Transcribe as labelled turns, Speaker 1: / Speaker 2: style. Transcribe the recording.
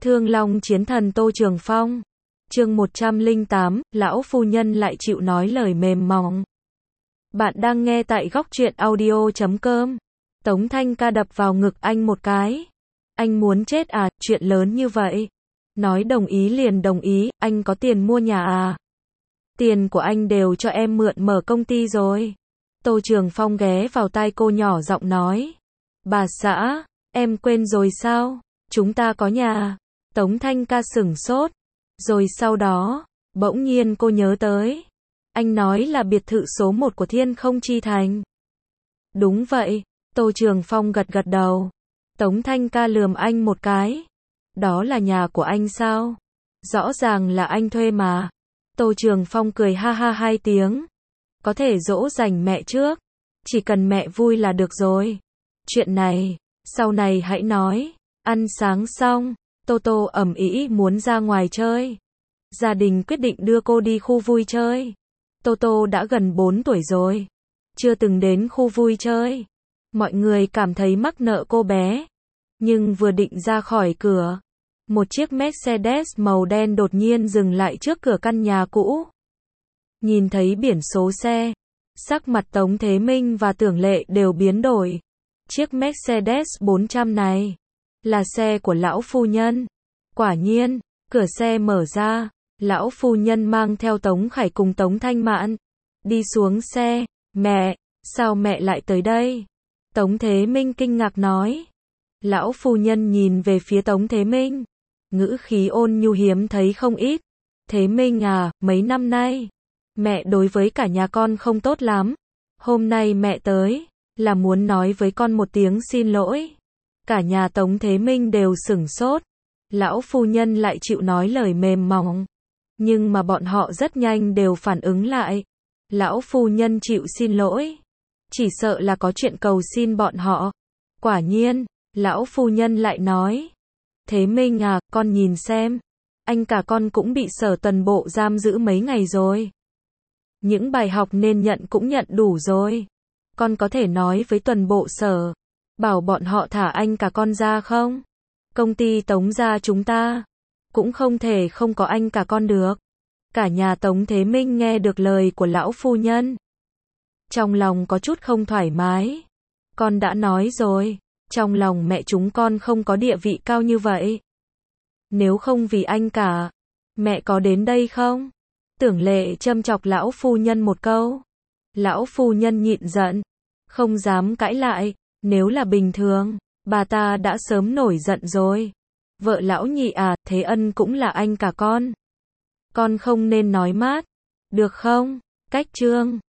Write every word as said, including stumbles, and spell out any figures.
Speaker 1: Thương Long chiến thần Tô Trường Phong. Chương một trăm lẻ tám, lão phu nhân lại chịu nói lời mềm mỏng. Bạn đang nghe tại góc truyện audio chấm com. Tống Thanh Ca đập vào ngực anh một cái. Anh muốn chết à, chuyện lớn như vậy. Nói đồng ý liền đồng ý, anh có tiền mua nhà à? Tiền của anh đều cho em mượn mở công ty rồi. Tô Trường Phong ghé vào tai cô nhỏ giọng nói. Bà xã, em quên rồi sao? Chúng ta có nhà. Tống Thanh Ca sửng sốt. Rồi sau đó, bỗng nhiên cô nhớ tới. Anh nói là biệt thự số một của Thiên Không Chi Thành. Đúng vậy, Tô Trường Phong gật gật đầu. Tống Thanh Ca lườm anh một cái. Đó là nhà của anh sao? Rõ ràng là anh thuê mà. Tô Trường Phong cười ha ha hai tiếng. Có thể dỗ dành mẹ trước. Chỉ cần mẹ vui là được rồi. Chuyện này, sau này hãy nói. Ăn sáng xong, Tô Tô ầm ĩ muốn ra ngoài chơi. Gia đình quyết định đưa cô đi khu vui chơi. Tô Tô đã gần bốn tuổi rồi. Chưa từng đến khu vui chơi. Mọi người cảm thấy mắc nợ cô bé. Nhưng vừa định ra khỏi cửa, một chiếc Mercedes màu đen đột nhiên dừng lại trước cửa căn nhà cũ. Nhìn thấy biển số xe, sắc mặt Tống Thế Minh và Tưởng Lệ đều biến đổi. Chiếc Mercedes bốn trăm này là xe của lão phu nhân. Quả nhiên, cửa xe mở ra, lão phu nhân mang theo Tống Khải cùng Tống Thanh Mạn đi xuống xe. Mẹ, sao mẹ lại tới đây? Tống Thế Minh kinh ngạc nói. Lão phu nhân nhìn về phía Tống Thế Minh, ngữ khí ôn nhu hiếm thấy không ít. Thế Minh à, mấy năm nay, mẹ đối với cả nhà con không tốt lắm. Hôm nay mẹ tới, là muốn nói với con một tiếng xin lỗi. Cả nhà Tống Thế Minh đều sửng sốt. Lão phu nhân lại chịu nói lời mềm mỏng. Nhưng mà bọn họ rất nhanh đều phản ứng lại. Lão phu nhân chịu xin lỗi. Chỉ sợ là có chuyện cầu xin bọn họ. Quả nhiên, lão phu nhân lại nói. Thế Minh à, con nhìn xem. Anh cả con cũng bị Sở Tuần Bộ giam giữ mấy ngày rồi. Những bài học nên nhận cũng nhận đủ rồi. Con có thể nói với Tuần Bộ Sở, bảo bọn họ thả anh cả con ra không? Công ty Tống gia chúng ta cũng không thể không có anh cả con được. Cả nhà Tống Thế Minh nghe được lời của lão phu nhân, trong lòng có chút không thoải mái. Con đã nói rồi, trong lòng mẹ chúng con không có địa vị cao như vậy. Nếu không vì anh cả, mẹ có đến đây không? Tưởng Lệ châm chọc lão phu nhân một câu. Lão phu nhân nhịn giận, không dám cãi lại. Nếu là bình thường, bà ta đã sớm nổi giận rồi. Vợ lão nhị à, Thế Ân cũng là anh cả con. Con không nên nói mát, được không? Cách chương